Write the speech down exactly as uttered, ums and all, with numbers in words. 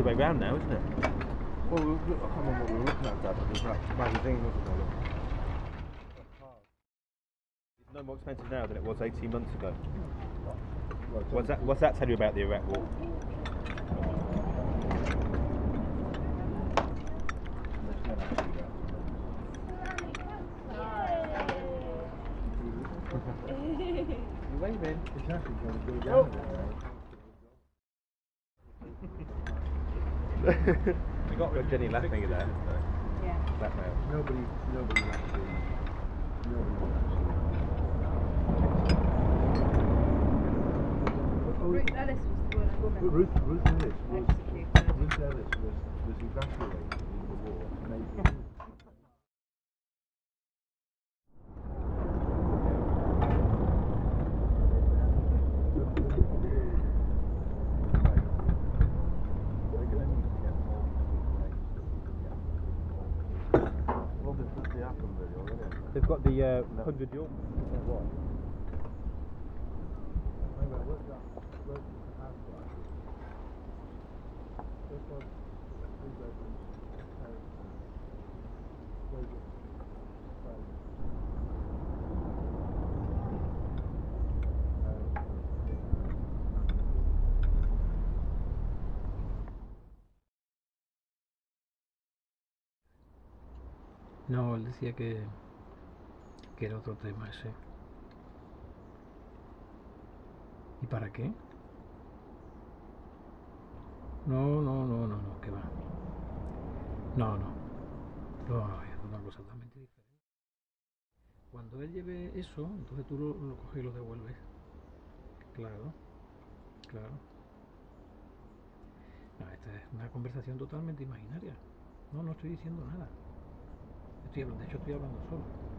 way round now, isn't it? Well, we- we- I can't remember what we were looking at, Dad, but there's that magazine, wasn't there? It's no more expensive now than it was eighteen months ago. Well, What's that, what's that tell you about the Iraq War? You're waving. It's actually going to go Oh. down We got Jenny laughing at that. Yeah. Blackmail. Nobody, nobody will actually, nobody will actually. Ruth Ellis was the one woman Ruth, Ruth Ellis was, executed. Ruth Ellis was, was evacuated in the war. Amazing. They've got the uh, one hundred York. What? No, él decía que, que era otro tema ese. ¿Y para qué? No, no, no, no, no, que va. No, no. No, es una cosa totalmente diferente. Cuando él lleve eso, entonces tú lo, lo coges y lo devuelves. Claro, claro. No, esta es una conversación totalmente imaginaria. No, no estoy diciendo nada. Estoy hablando, de hecho estoy hablando solo.